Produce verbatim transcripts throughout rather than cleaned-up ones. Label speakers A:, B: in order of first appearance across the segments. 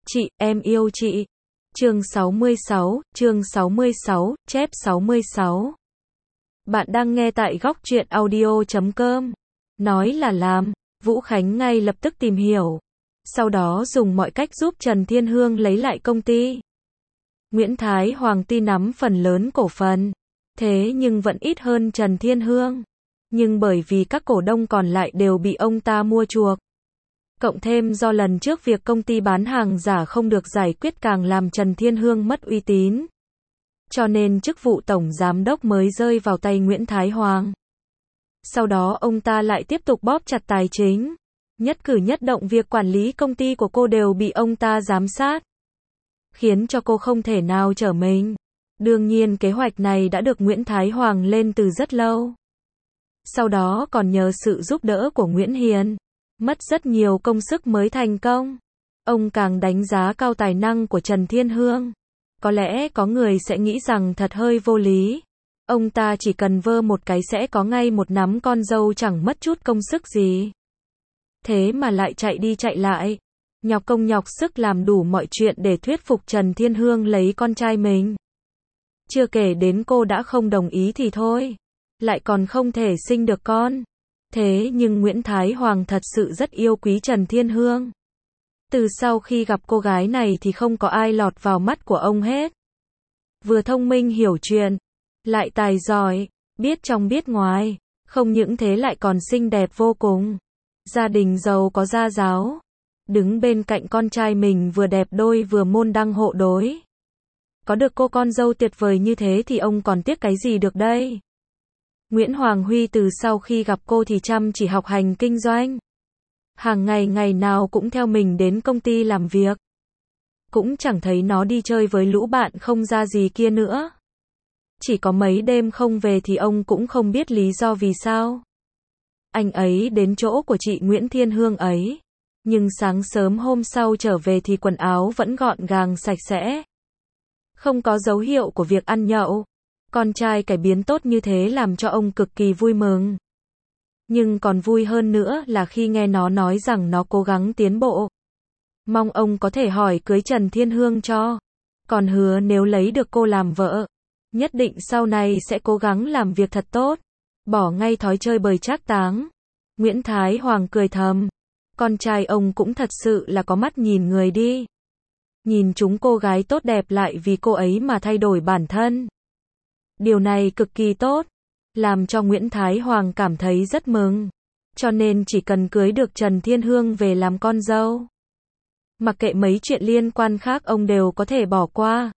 A: Chị, em yêu chị. Chương sáu mươi sáu, chương sáu mươi sáu, chép sáu mươi sáu. Bạn đang nghe tại góc truyện audio chấm com. Nói là làm, Vũ Khánh ngay lập tức tìm hiểu. Sau đó dùng mọi cách giúp Trần Thiên Hương lấy lại công ty. Nguyễn Thái Hoàng ty nắm phần lớn cổ phần. Thế nhưng vẫn ít hơn Trần Thiên Hương. Nhưng bởi vì các cổ đông còn lại đều bị ông ta mua chuộc. Cộng thêm do lần trước việc công ty bán hàng giả không được giải quyết càng làm Trần Thiên Hương mất uy tín. Cho nên chức vụ tổng giám đốc mới rơi vào tay Nguyễn Thái Hoàng. Sau đó ông ta lại tiếp tục bóp chặt tài chính. Nhất cử nhất động việc quản lý công ty của cô đều bị ông ta giám sát. Khiến cho cô không thể nào trở mình. Đương nhiên kế hoạch này đã được Nguyễn Thái Hoàng lên từ rất lâu. Sau đó còn nhờ sự giúp đỡ của Nguyễn Hiền. Mất rất nhiều công sức mới thành công. Ông càng đánh giá cao tài năng của Trần Thiên Hương. Có lẽ có người sẽ nghĩ rằng thật hơi vô lý. Ông ta chỉ cần vơ một cái sẽ có ngay một nắm con dâu chẳng mất chút công sức gì. Thế mà lại chạy đi chạy lại. Nhọc công nhọc sức làm đủ mọi chuyện để thuyết phục Trần Thiên Hương lấy con trai mình. Chưa kể đến cô đã không đồng ý thì thôi. Lại còn không thể sinh được con. Thế nhưng Nguyễn Thái Hoàng thật sự rất yêu quý Trần Thiên Hương. Từ sau khi gặp cô gái này thì không có ai lọt vào mắt của ông hết. Vừa thông minh hiểu chuyện, lại tài giỏi, biết trong biết ngoài, không những thế lại còn xinh đẹp vô cùng. Gia đình giàu có gia giáo, đứng bên cạnh con trai mình vừa đẹp đôi vừa môn đăng hộ đối. Có được cô con dâu tuyệt vời như thế thì ông còn tiếc cái gì được đây? Nguyễn Hoàng Huy từ sau khi gặp cô thì chăm chỉ học hành kinh doanh. Hàng ngày ngày nào cũng theo mình đến công ty làm việc. Cũng chẳng thấy nó đi chơi với lũ bạn không ra gì kia nữa. Chỉ có mấy đêm không về thì ông cũng không biết lý do vì sao. Anh ấy đến chỗ của chị Nguyễn Thiên Hương ấy. Nhưng sáng sớm hôm sau trở về thì quần áo vẫn gọn gàng sạch sẽ. Không có dấu hiệu của việc ăn nhậu. Con trai cải biến tốt như thế làm cho ông cực kỳ vui mừng. Nhưng còn vui hơn nữa là khi nghe nó nói rằng nó cố gắng tiến bộ. Mong ông có thể hỏi cưới Trần Thiên Hương cho. Còn hứa nếu lấy được cô làm vợ, nhất định sau này sẽ cố gắng làm việc thật tốt. Bỏ ngay thói chơi bời trác táng. Nguyễn Thái Hoàng cười thầm. Con trai ông cũng thật sự là có mắt nhìn người đi. Nhìn chúng cô gái tốt đẹp lại vì cô ấy mà thay đổi bản thân. Điều này cực kỳ tốt, làm cho Nguyễn Thái Hoàng cảm thấy rất mừng. Cho nên chỉ cần cưới được Trần Thiên Hương về làm con dâu. Mặc kệ mấy chuyện liên quan khác ông đều có thể bỏ qua.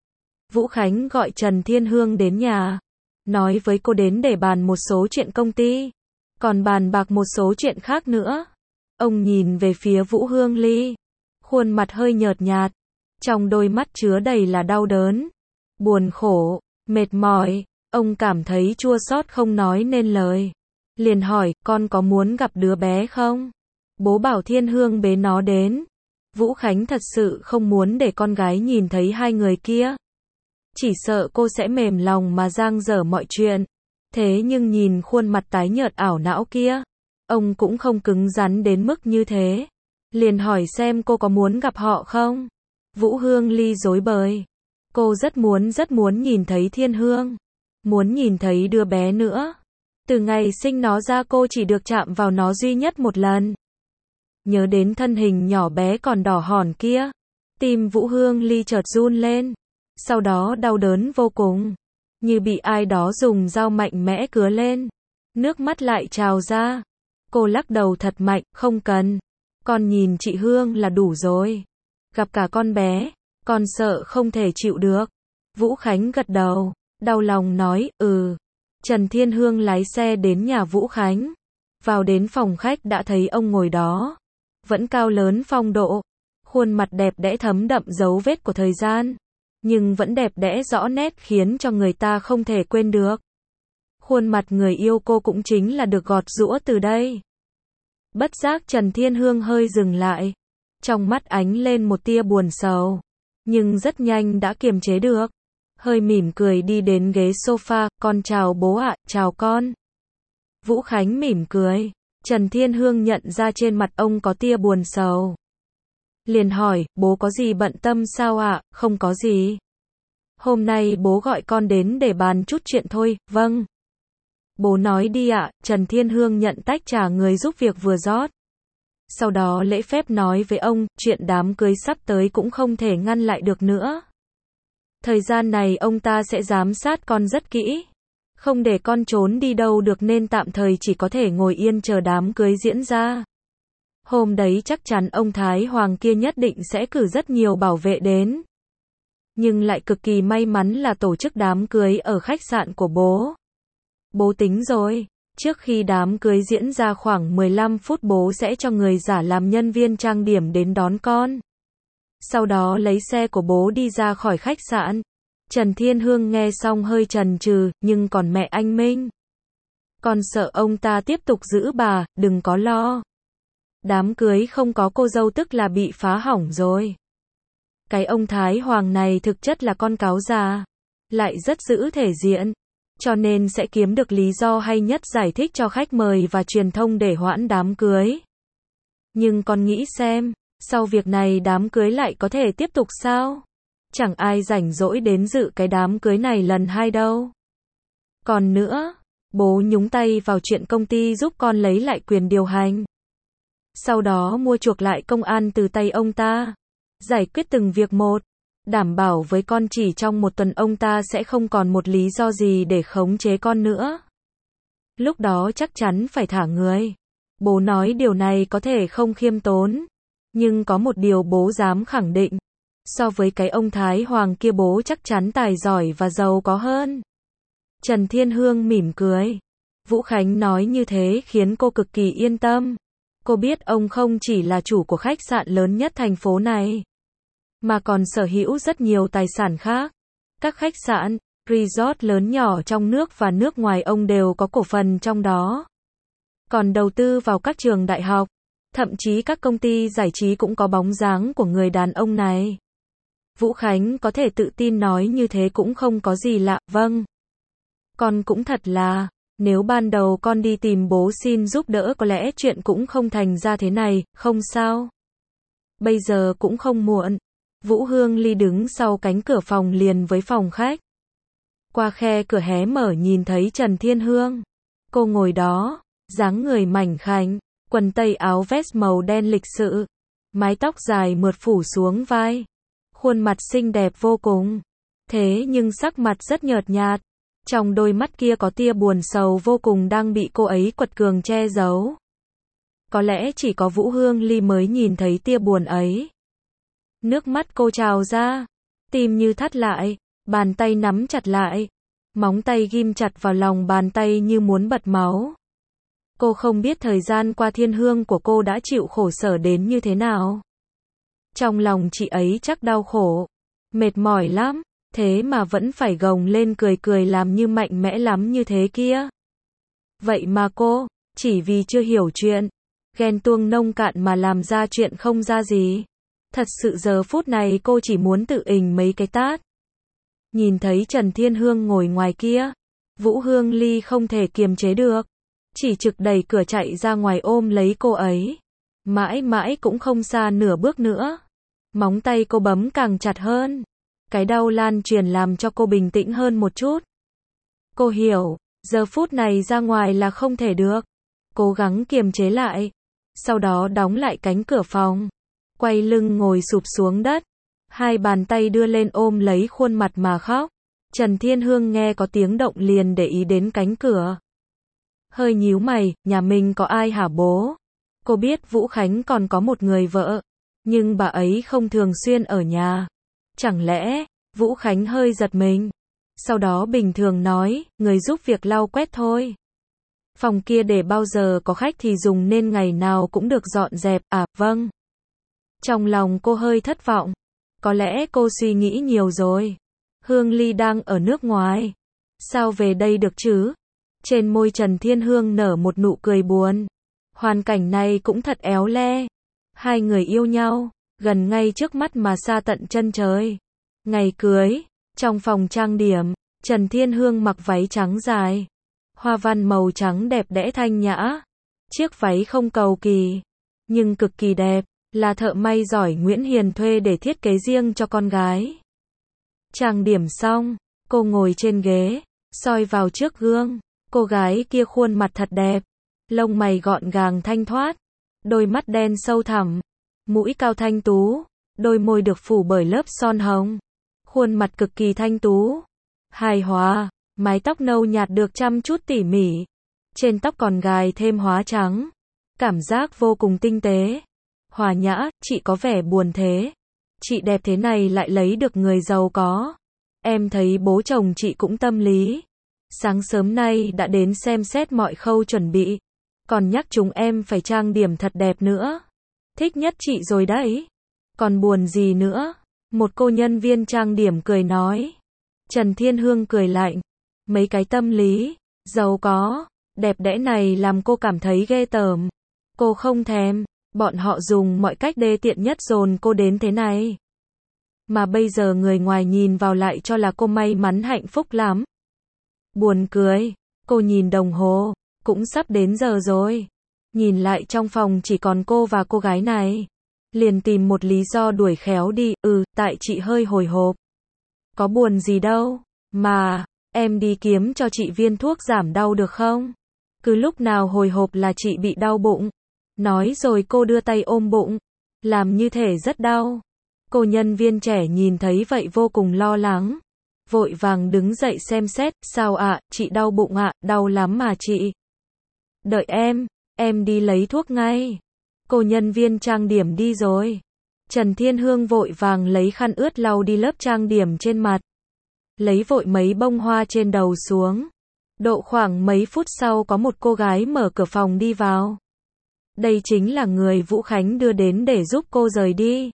A: Vũ Khánh gọi Trần Thiên Hương đến nhà. Nói với cô đến để bàn một số chuyện công ty. Còn bàn bạc một số chuyện khác nữa. Ông nhìn về phía Vũ Hương Ly. Khuôn mặt hơi nhợt nhạt. Trong đôi mắt chứa đầy là đau đớn. Buồn khổ. Mệt mỏi, ông cảm thấy chua xót không nói nên lời. Liền hỏi, con có muốn gặp đứa bé không? Bố bảo Thiên Hương bế nó đến. Vũ Khánh thật sự không muốn để con gái nhìn thấy hai người kia. Chỉ sợ cô sẽ mềm lòng mà giang dở mọi chuyện. Thế nhưng nhìn khuôn mặt tái nhợt ảo não kia, ông cũng không cứng rắn đến mức như thế. Liền hỏi xem cô có muốn gặp họ không? Vũ Hương Ly rối bời. Cô rất muốn rất muốn nhìn thấy Thiên Hương. Muốn nhìn thấy đứa bé nữa. Từ ngày sinh nó ra cô chỉ được chạm vào nó duy nhất một lần. Nhớ đến thân hình nhỏ bé còn đỏ hòn kia. Tim Vũ Hương Ly chợt run lên. Sau đó đau đớn vô cùng. Như bị ai đó dùng dao mạnh mẽ cứa lên. Nước mắt lại trào ra. Cô lắc đầu thật mạnh, không cần. Con nhìn chị Hương là đủ rồi. Gặp cả con bé. Con sợ không thể chịu được. Vũ Khánh gật đầu, đau lòng nói, ừ. Trần Thiên Hương lái xe đến nhà Vũ Khánh. Vào đến phòng khách đã thấy ông ngồi đó. Vẫn cao lớn phong độ. Khuôn mặt đẹp đẽ thấm đậm dấu vết của thời gian. Nhưng vẫn đẹp đẽ rõ nét khiến cho người ta không thể quên được. Khuôn mặt người yêu cô cũng chính là được gọt giũa từ đây. Bất giác Trần Thiên Hương hơi dừng lại. Trong mắt ánh lên một tia buồn sầu. Nhưng rất nhanh đã kiềm chế được. Hơi mỉm cười đi đến ghế sofa, con chào bố ạ, chào con. Vũ Khánh mỉm cười. Trần Thiên Hương nhận ra trên mặt ông có tia buồn sầu. Liền hỏi, bố có gì bận tâm sao ạ? Không có gì. Hôm nay bố gọi con đến để bàn chút chuyện thôi. Vâng. Bố nói đi ạ. Trần Thiên Hương nhận tách trà người giúp việc vừa rót. Sau đó lễ phép nói với ông, chuyện đám cưới sắp tới cũng không thể ngăn lại được nữa. Thời gian này ông ta sẽ giám sát con rất kỹ. Không để con trốn đi đâu được nên tạm thời chỉ có thể ngồi yên chờ đám cưới diễn ra. Hôm đấy chắc chắn ông Thái Hoàng kia nhất định sẽ cử rất nhiều bảo vệ đến. Nhưng lại cực kỳ may mắn là tổ chức đám cưới ở khách sạn của bố. Bố tính rồi, trước khi đám cưới diễn ra khoảng mười lăm phút bố sẽ cho người giả làm nhân viên trang điểm đến đón con. Sau đó lấy xe của bố đi ra khỏi khách sạn. Trần Thiên Hương nghe xong hơi chần chừ, nhưng còn mẹ anh Minh. Con sợ ông ta tiếp tục giữ bà, đừng có lo. Đám cưới không có cô dâu tức là bị phá hỏng rồi. Cái ông Thái Hoàng này thực chất là con cáo già, lại rất giữ thể diện, cho nên sẽ kiếm được lý do hay nhất giải thích cho khách mời và truyền thông để hoãn đám cưới. Nhưng con nghĩ xem, sau việc này đám cưới lại có thể tiếp tục sao? Chẳng ai rảnh rỗi đến dự cái đám cưới này lần hai đâu. Còn nữa, bố nhúng tay vào chuyện công ty giúp con lấy lại quyền điều hành. Sau đó mua chuộc lại công an từ tay ông ta. Giải quyết từng việc một. Đảm bảo với con chỉ trong một tuần ông ta sẽ không còn một lý do gì để khống chế con nữa. Lúc đó chắc chắn phải thả người. Bố nói điều này có thể không khiêm tốn. Nhưng có một điều bố dám khẳng định. So với cái ông Thái Hoàng kia bố chắc chắn tài giỏi và giàu có hơn. Trần Thiên Hương mỉm cười. Vũ Khánh nói như thế khiến cô cực kỳ yên tâm. Cô biết ông không chỉ là chủ của khách sạn lớn nhất thành phố này, mà còn sở hữu rất nhiều tài sản khác. Các khách sạn, resort lớn nhỏ trong nước và nước ngoài ông đều có cổ phần trong đó. Còn đầu tư vào các trường đại học, thậm chí các công ty giải trí cũng có bóng dáng của người đàn ông này. Vũ Khánh có thể tự tin nói như thế cũng không có gì lạ. Vâng. Con cũng thật là, nếu ban đầu con đi tìm bố xin giúp đỡ có lẽ chuyện cũng không thành ra thế này, không sao. Bây giờ cũng không muộn. Vũ Hương Ly đứng sau cánh cửa phòng liền với phòng khách. Qua khe cửa hé mở nhìn thấy Trần Thiên Hương. Cô ngồi đó, dáng người mảnh khảnh, quần tây áo vest màu đen lịch sự, mái tóc dài mượt phủ xuống vai. Khuôn mặt xinh đẹp vô cùng. Thế nhưng sắc mặt rất nhợt nhạt. Trong đôi mắt kia có tia buồn sầu vô cùng đang bị cô ấy quật cường che giấu. Có lẽ chỉ có Vũ Hương Ly mới nhìn thấy tia buồn ấy. Nước mắt cô trào ra, tim như thắt lại, bàn tay nắm chặt lại, móng tay ghim chặt vào lòng bàn tay như muốn bật máu. Cô không biết thời gian qua Thiên Hương của cô đã chịu khổ sở đến như thế nào. Trong lòng chị ấy chắc đau khổ, mệt mỏi lắm, thế mà vẫn phải gồng lên cười cười làm như mạnh mẽ lắm như thế kia. Vậy mà cô, chỉ vì chưa hiểu chuyện, ghen tuông nông cạn mà làm ra chuyện không ra gì. Thật sự giờ phút này cô chỉ muốn tự ình mấy cái tát. Nhìn thấy Trần Thiên Hương ngồi ngoài kia, Vũ Hương Ly không thể kiềm chế được, chỉ trực đẩy cửa chạy ra ngoài ôm lấy cô ấy. Mãi mãi cũng không xa nửa bước nữa. Móng tay cô bấm càng chặt hơn. Cái đau lan truyền làm cho cô bình tĩnh hơn một chút. Cô hiểu, giờ phút này ra ngoài là không thể được. Cố gắng kiềm chế lại. Sau đó đóng lại cánh cửa phòng. Quay lưng ngồi sụp xuống đất. Hai bàn tay đưa lên ôm lấy khuôn mặt mà khóc. Trần Thiên Hương nghe có tiếng động liền để ý đến cánh cửa. Hơi nhíu mày, nhà mình có ai hả bố? Cô biết Vũ Khánh còn có một người vợ. Nhưng bà ấy không thường xuyên ở nhà. Chẳng lẽ, Vũ Khánh hơi giật mình. Sau đó bình thường nói, người giúp việc lau quét thôi. Phòng kia để bao giờ có khách thì dùng nên ngày nào cũng được dọn dẹp, à, vâng. Trong lòng cô hơi thất vọng. Có lẽ cô suy nghĩ nhiều rồi. Hương Ly đang ở nước ngoài. Sao về đây được chứ? Trên môi Trần Thiên Hương nở một nụ cười buồn. Hoàn cảnh này cũng thật éo le. Hai người yêu nhau, gần ngay trước mắt mà xa tận chân trời. Ngày cưới, trong phòng trang điểm, Trần Thiên Hương mặc váy trắng dài. Hoa văn màu trắng đẹp đẽ thanh nhã. Chiếc váy không cầu kỳ, nhưng cực kỳ đẹp. là thợ may giỏi Nguyễn Hiền thuê để thiết kế riêng cho con gái. Trang điểm xong, cô ngồi trên ghế, soi vào trước gương. Cô gái kia khuôn mặt thật đẹp, lông mày gọn gàng thanh thoát, đôi mắt đen sâu thẳm, mũi cao thanh tú, đôi môi được phủ bởi lớp son hồng, khuôn mặt cực kỳ thanh tú, hài hòa, mái tóc nâu nhạt được chăm chút tỉ mỉ, trên tóc còn gài thêm hóa trắng, cảm giác vô cùng tinh tế. Hòa nhã, chị có vẻ buồn thế. Chị đẹp thế này lại lấy được người giàu có. Em thấy bố chồng chị cũng tâm lý. Sáng sớm nay đã đến xem xét mọi khâu chuẩn bị. Còn nhắc chúng em phải trang điểm thật đẹp nữa. Thích nhất chị rồi đấy. Còn buồn gì nữa? Một cô nhân viên trang điểm cười nói. Trần Thiên Hương cười lạnh. Mấy cái tâm lý, giàu có, đẹp đẽ này làm cô cảm thấy ghê tởm. Cô không thèm. Bọn họ dùng mọi cách đê tiện nhất dồn cô đến thế này. Mà bây giờ người ngoài nhìn vào lại cho là cô may mắn hạnh phúc lắm. Buồn cười, cô nhìn đồng hồ, cũng sắp đến giờ rồi. Nhìn lại trong phòng chỉ còn cô và cô gái này. Liền tìm một lý do đuổi khéo đi, ừ, tại chị hơi hồi hộp. Có buồn gì đâu, mà, em đi kiếm cho chị viên thuốc giảm đau được không? Cứ lúc nào hồi hộp là chị bị đau bụng. Nói rồi cô đưa tay ôm bụng, làm như thể rất đau. Cô nhân viên trẻ nhìn thấy vậy vô cùng lo lắng. Vội vàng đứng dậy xem xét, sao ạ, chị đau bụng ạ, đau lắm mà chị. Đợi em, em đi lấy thuốc ngay. Cô nhân viên trang điểm đi rồi. Trần Thiên Hương vội vàng lấy khăn ướt lau đi lớp trang điểm trên mặt. Lấy vội mấy bông hoa trên đầu xuống. Độ khoảng mấy phút sau có một cô gái mở cửa phòng đi vào. Đây chính là người Vũ Khánh đưa đến để giúp cô rời đi.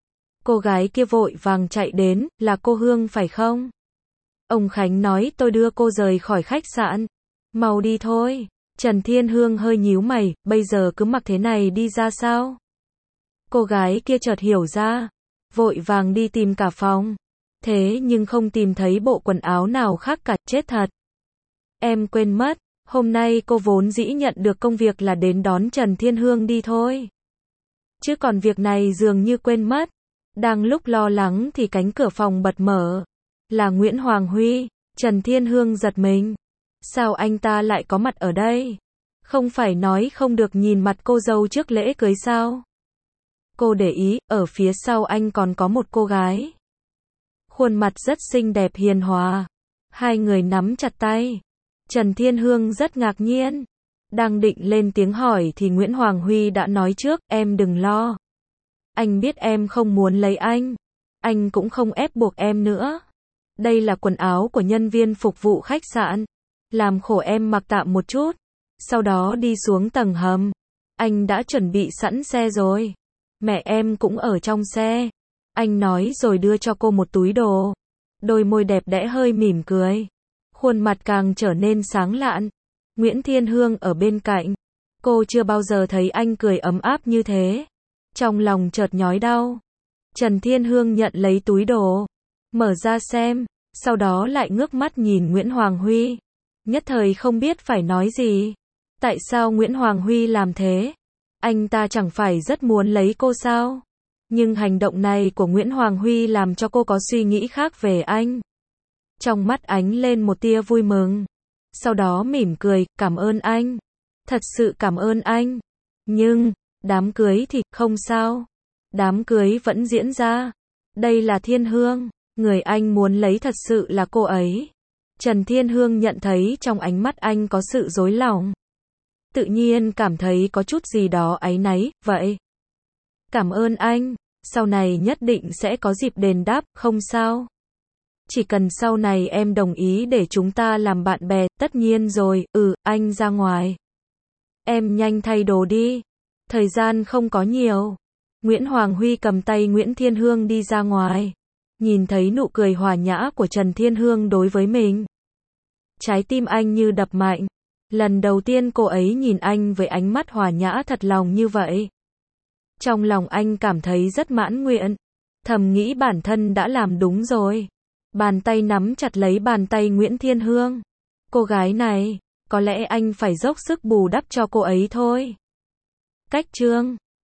A: Cô gái kia vội vàng chạy đến, là cô Hương phải không? Ông Khánh nói tôi đưa cô rời khỏi khách sạn. Mau đi thôi. Trần Thiên Hương hơi nhíu mày, bây giờ cứ mặc thế này đi ra sao? Cô gái kia chợt hiểu ra, vội vàng đi tìm cả phòng. Thế nhưng không tìm thấy bộ quần áo nào khác cả, chết thật. Em quên mất. Hôm nay cô vốn dĩ nhận được công việc là đến đón Trần Thiên Hương đi thôi. Chứ còn việc này dường như quên mất. Đang lúc lo lắng thì cánh cửa phòng bật mở. Là Nguyễn Hoàng Huy. Trần Thiên Hương giật mình. Sao anh ta lại có mặt ở đây? Không phải nói không được nhìn mặt cô dâu trước lễ cưới sao? Cô để ý, ở phía sau anh còn có một cô gái. Khuôn mặt rất xinh đẹp hiền hòa. Hai người nắm chặt tay. Trần Thiên Hương rất ngạc nhiên. Đang định lên tiếng hỏi thì Nguyễn Hoàng Huy đã nói trước, em đừng lo. Anh biết em không muốn lấy anh. Anh cũng không ép buộc em nữa. Đây là quần áo của nhân viên phục vụ khách sạn. Làm khổ em mặc tạm một chút. Sau đó đi xuống tầng hầm. Anh đã chuẩn bị sẵn xe rồi. Mẹ em cũng ở trong xe. Anh nói rồi đưa cho cô một túi đồ. Đôi môi đẹp đẽ hơi mỉm cười. Khuôn mặt càng trở nên sáng lạn. Nguyễn Thiên Hương ở bên cạnh. Cô chưa bao giờ thấy anh cười ấm áp như thế. Trong lòng chợt nhói đau. Trần Thiên Hương nhận lấy túi đồ. Mở ra xem. Sau đó lại ngước mắt nhìn Nguyễn Hoàng Huy. Nhất thời không biết phải nói gì. Tại sao Nguyễn Hoàng Huy làm thế? Anh ta chẳng phải rất muốn lấy cô sao? Nhưng hành động này của Nguyễn Hoàng Huy làm cho cô có suy nghĩ khác về anh. Trong mắt ánh lên một tia vui mừng. Sau đó mỉm cười, cảm ơn anh. Thật sự cảm ơn anh. Nhưng, đám cưới thì không sao. Đám cưới vẫn diễn ra. Đây là Thiên Hương. Người anh muốn lấy thật sự là cô ấy. Trần Thiên Hương nhận thấy trong ánh mắt anh có sự rối lòng. Tự nhiên cảm thấy có chút gì đó áy náy, vậy. Cảm ơn anh. Sau này nhất định sẽ có dịp đền đáp, không sao. Chỉ cần sau này em đồng ý để chúng ta làm bạn bè, tất nhiên rồi, ừ, anh ra ngoài. Em nhanh thay đồ đi. Thời gian không có nhiều. Nguyễn Hoàng Huy cầm tay Nguyễn Thiên Hương đi ra ngoài. Nhìn thấy nụ cười hòa nhã của Trần Thiên Hương đối với mình. Trái tim anh như đập mạnh. Lần đầu tiên cô ấy nhìn anh với ánh mắt hòa nhã thật lòng như vậy. Trong lòng anh cảm thấy rất mãn nguyện. Thầm nghĩ bản thân đã làm đúng rồi. Bàn tay nắm chặt lấy bàn tay Nguyễn Thiên Hương. Cô gái này, có lẽ anh phải dốc sức bù đắp cho cô ấy thôi. Cách chương